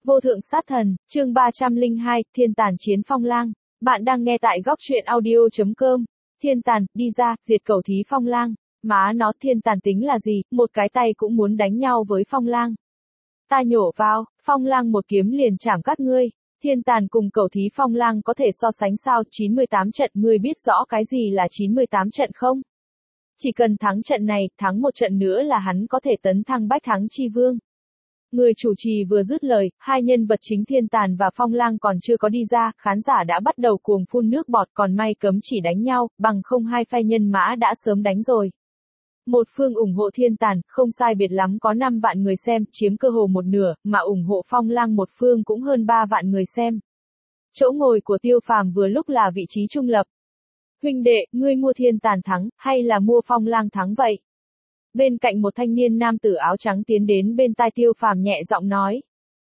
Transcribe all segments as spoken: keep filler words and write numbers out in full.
Vô thượng sát thần, chương ba trăm lẻ hai, thiên tàn chiến phong lang. Bạn đang nghe tại góc truyện audio chấm com. Thiên tàn, đi ra, diệt cầu thí phong lang. Má nó, thiên tàn tính là gì, một cái tay cũng muốn đánh nhau với phong lang. Ta nhổ vào, phong lang một kiếm liền chảm các ngươi. Thiên tàn cùng cầu thí phong lang có thể so sánh sao? chín mươi tám trận, ngươi biết rõ cái gì là chín mươi tám trận không? Chỉ cần thắng trận này, thắng một trận nữa là hắn có thể tấn thăng bách thắng chi vương. Người chủ trì vừa dứt lời, hai nhân vật chính thiên tàn và phong lang còn chưa có đi ra, khán giả đã bắt đầu cuồng phun nước bọt, còn may cấm chỉ đánh nhau, bằng không hai phe nhân mã đã sớm đánh rồi. Một phương ủng hộ thiên tàn, không sai biệt lắm có năm vạn người xem, chiếm cơ hồ một nửa, mà ủng hộ phong lang một phương cũng hơn ba vạn người xem. Chỗ ngồi của Tiêu Phàm vừa lúc là vị trí trung lập. Huynh đệ, ngươi mua thiên tàn thắng, hay là mua phong lang thắng vậy? Bên cạnh một thanh niên nam tử áo trắng tiến đến bên tai Tiêu Phàm nhẹ giọng nói.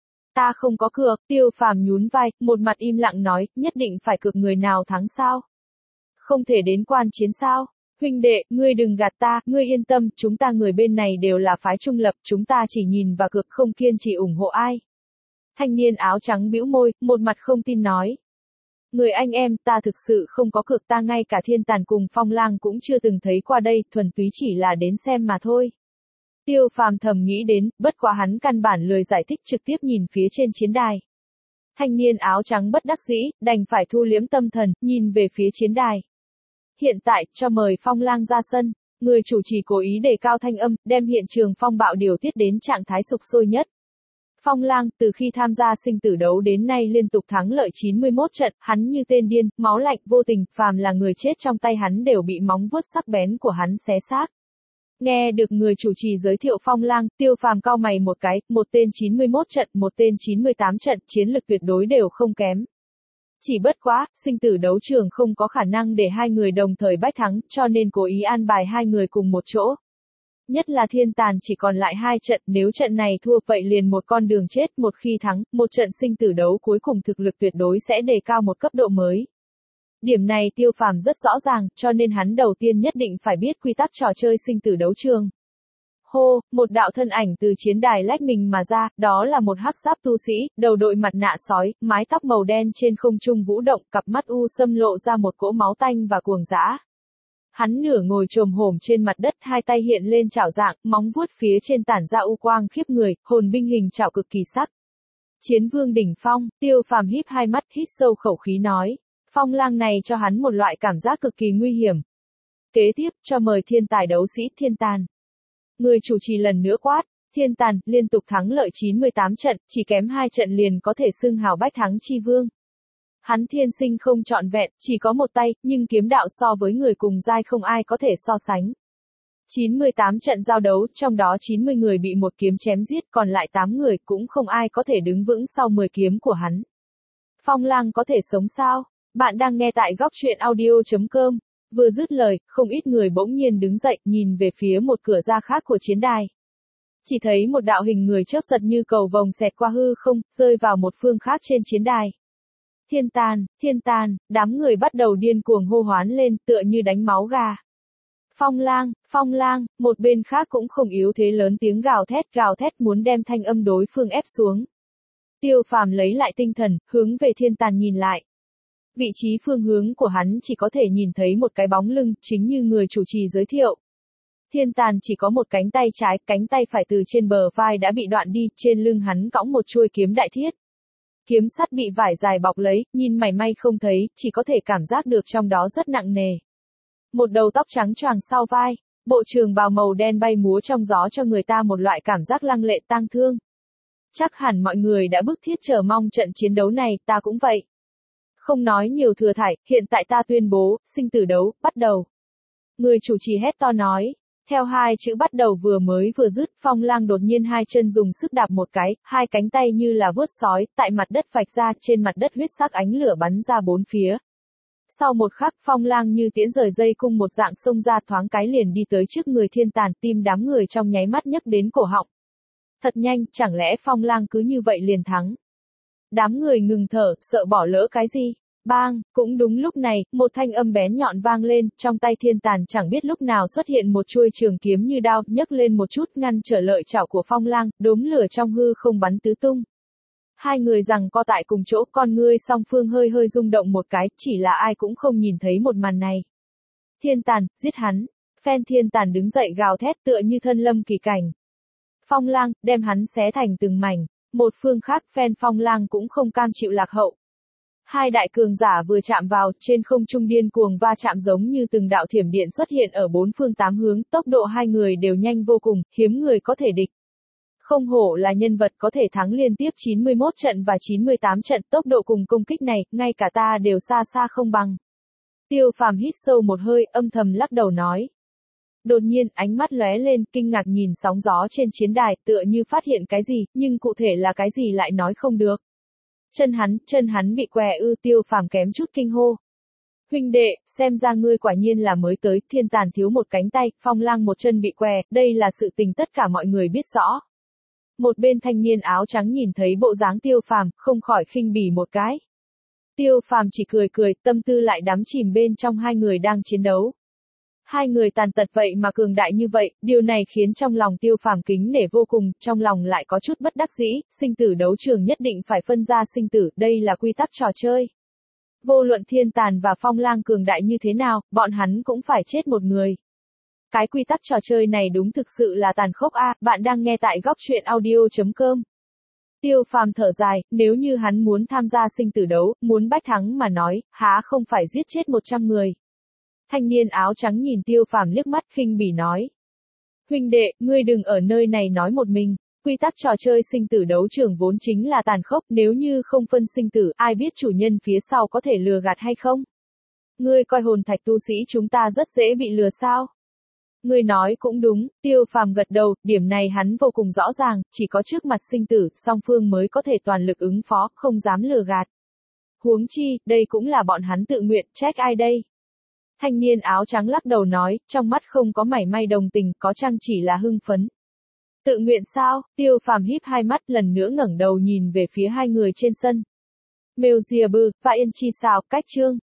Ta không có cược, Tiêu Phàm nhún vai, một mặt im lặng nói, nhất định phải cược người nào thắng sao? Không thể đến quan chiến sao? Huynh đệ, ngươi đừng gạt ta, ngươi yên tâm, chúng ta người bên này đều là phái trung lập, chúng ta chỉ nhìn và cược không kiên trì ủng hộ ai. Thanh niên áo trắng bĩu môi, một mặt không tin nói. Người anh em, ta thực sự không có cược, ta ngay cả thiên tàn cùng phong lang cũng chưa từng thấy qua đây, thuần túy chỉ là đến xem mà thôi. Tiêu Phàm thầm nghĩ đến, bất quá hắn căn bản lười giải thích, trực tiếp nhìn phía trên chiến đài. Thanh niên áo trắng bất đắc dĩ, đành phải thu liếm tâm thần, nhìn về phía chiến đài. Hiện tại, cho mời phong lang ra sân, người chủ trì cố ý đề cao thanh âm, đem hiện trường phong bạo điều tiết đến trạng thái sục sôi nhất. Phong lang, từ khi tham gia sinh tử đấu đến nay liên tục thắng lợi chín mươi mốt trận, hắn như tên điên, máu lạnh, vô tình, phàm là người chết trong tay hắn đều bị móng vuốt sắc bén của hắn xé xác. Nghe được người chủ trì giới thiệu phong lang, Tiêu Phàm cau mày một cái, một tên chín mươi mốt trận, một tên chín mươi tám trận, chiến lực tuyệt đối đều không kém. Chỉ bất quá, sinh tử đấu trường không có khả năng để hai người đồng thời bách thắng, cho nên cố ý an bài hai người cùng một chỗ. Nhất là thiên tàn chỉ còn lại hai trận, nếu trận này thua vậy liền một con đường chết, một khi thắng, một trận sinh tử đấu cuối cùng thực lực tuyệt đối sẽ đề cao một cấp độ mới. Điểm này Tiêu Phàm rất rõ ràng, cho nên hắn đầu tiên nhất định phải biết quy tắc trò chơi sinh tử đấu trường. Hô, một đạo thân ảnh từ chiến đài lách mình mà ra, đó là một hắc giáp tu sĩ, đầu đội mặt nạ sói, mái tóc màu đen trên không trung vũ động, cặp mắt u sâm lộ ra một cỗ máu tanh và cuồng dã. Hắn nửa ngồi chồm hổm trên mặt đất, hai tay hiện lên chảo dạng, móng vuốt phía trên tản ra u quang khiếp người, hồn binh hình chảo cực kỳ sắc. Chiến vương đỉnh phong, Tiêu Phàm híp hai mắt, hít sâu khẩu khí nói, phong lang này cho hắn một loại cảm giác cực kỳ nguy hiểm. Kế tiếp, cho mời thiên tài đấu sĩ thiên tàn. Người chủ trì lần nữa quát, thiên tàn, liên tục thắng lợi chín mươi tám trận, chỉ kém hai trận liền có thể xưng hào bách thắng chi vương. Hắn thiên sinh không trọn vẹn, chỉ có một tay, nhưng kiếm đạo so với người cùng giai không ai có thể so sánh. chín mươi tám trận giao đấu, trong đó chín mươi người bị một kiếm chém giết, còn lại tám người cũng không ai có thể đứng vững sau mười kiếm của hắn. Phong lang có thể sống sao? Bạn đang nghe tại góc truyện audio chấm com. Vừa dứt lời, không ít người bỗng nhiên đứng dậy, nhìn về phía một cửa ra khác của chiến đài. Chỉ thấy một đạo hình người chớp giật như cầu vồng xẹt qua hư không, rơi vào một phương khác trên chiến đài. Thiên tàn, thiên tàn, đám người bắt đầu điên cuồng hô hoán lên, tựa như đánh máu gà. Phong lang, phong lang, một bên khác cũng không yếu thế lớn tiếng gào thét gào thét muốn đem thanh âm đối phương ép xuống. Tiêu Phàm lấy lại tinh thần, hướng về thiên tàn nhìn lại. Vị trí phương hướng của hắn chỉ có thể nhìn thấy một cái bóng lưng, chính như người chủ trì giới thiệu. Thiên tàn chỉ có một cánh tay trái, cánh tay phải từ trên bờ vai đã bị đoạn đi, trên lưng hắn cõng một chuôi kiếm đại thiết. Kiếm sắt bị vải dài bọc lấy, nhìn mảy may không thấy, chỉ có thể cảm giác được trong đó rất nặng nề. Một đầu tóc trắng choàng sau vai, bộ trường bào màu đen bay múa trong gió cho người ta một loại cảm giác lăng lệ tang thương. Chắc hẳn mọi người đã bức thiết chờ mong trận chiến đấu này, ta cũng vậy. Không nói nhiều thừa thải, hiện tại ta tuyên bố, sinh tử đấu, bắt đầu. Người chủ trì hét to nói. Theo hai chữ bắt đầu vừa mới vừa dứt, phong lang đột nhiên hai chân dùng sức đạp một cái, hai cánh tay như là vuốt sói, tại mặt đất vạch ra, trên mặt đất huyết sắc ánh lửa bắn ra bốn phía. Sau một khắc, phong lang như tiễn rời dây cung một dạng xông ra, thoáng cái liền đi tới trước người thiên tàn, tim đám người trong nháy mắt nhấc đến cổ họng. Thật nhanh, chẳng lẽ phong lang cứ như vậy liền thắng? Đám người ngừng thở, sợ bỏ lỡ cái gì? Bang, cũng đúng lúc này, một thanh âm bén nhọn vang lên, trong tay thiên tàn chẳng biết lúc nào xuất hiện một chuôi trường kiếm như đao, nhấc lên một chút ngăn trở lợi chảo của phong lang, đốm lửa trong hư không bắn tứ tung. Hai người rằng co tại cùng chỗ, con ngươi song phương hơi hơi rung động một cái, chỉ là ai cũng không nhìn thấy một màn này. Thiên Tàn, giết hắn. Phen Thiên Tàn đứng dậy gào thét tựa như thân lâm kỳ cảnh. Phong Lang, đem hắn xé thành từng mảnh. Một phương khác, phen Phong Lang cũng không cam chịu lạc hậu. Hai đại cường giả vừa chạm vào, trên không trung điên cuồng va chạm giống như từng đạo thiểm điện xuất hiện ở bốn phương tám hướng, tốc độ hai người đều nhanh vô cùng, hiếm người có thể địch. Không hổ là nhân vật có thể thắng liên tiếp chín mươi mốt trận và chín mươi tám trận, tốc độ cùng công kích này, ngay cả ta đều xa xa không bằng. Tiêu Phàm hít sâu một hơi, âm thầm lắc đầu nói. Đột nhiên, ánh mắt lóe lên, kinh ngạc nhìn sóng gió trên chiến đài, tựa như phát hiện cái gì, nhưng cụ thể là cái gì lại nói không được. Chân hắn, chân hắn bị què ư, Tiêu Phàm kém chút kinh hô. Huynh đệ, xem ra ngươi quả nhiên là mới tới, Thiên Tàn thiếu một cánh tay, Phong Lang một chân bị què, đây là sự tình tất cả mọi người biết rõ. Một bên thanh niên áo trắng nhìn thấy bộ dáng Tiêu Phàm, không khỏi khinh bỉ một cái. Tiêu Phàm chỉ cười cười, tâm tư lại đắm chìm bên trong hai người đang chiến đấu. Hai người tàn tật vậy mà cường đại như vậy, điều này khiến trong lòng Tiêu Phàm kính nể vô cùng, trong lòng lại có chút bất đắc dĩ, sinh tử đấu trường nhất định phải phân ra sinh tử, đây là quy tắc trò chơi. Vô luận Thiên Tàn và Phong Lang cường đại như thế nào, bọn hắn cũng phải chết một người. Cái quy tắc trò chơi này đúng thực sự là tàn khốc a, bạn đang nghe tại góc truyện audio chấm com. Tiêu Phàm thở dài, nếu như hắn muốn tham gia sinh tử đấu, muốn bách thắng mà nói, há không phải giết chết một trăm người. Thanh niên áo trắng nhìn Tiêu Phàm liếc mắt khinh bỉ nói. Huynh đệ, ngươi đừng ở nơi này nói một mình, quy tắc trò chơi sinh tử đấu trường vốn chính là tàn khốc, nếu như không phân sinh tử, ai biết chủ nhân phía sau có thể lừa gạt hay không? Ngươi coi hồn thạch tu sĩ chúng ta rất dễ bị lừa sao? Ngươi nói cũng đúng, Tiêu Phàm gật đầu, điểm này hắn vô cùng rõ ràng, chỉ có trước mặt sinh tử, song phương mới có thể toàn lực ứng phó, không dám lừa gạt. Huống chi, đây cũng là bọn hắn tự nguyện, trách ai đây? Thanh niên áo trắng lắc đầu nói, trong mắt không có mảy may đồng tình, có chăng chỉ là hưng phấn. Tự nguyện sao? Tiêu Phàm híp hai mắt lần nữa ngẩng đầu nhìn về phía hai người trên sân. Mêu Diệp Bư, và Yên Chi Sào, cách chương.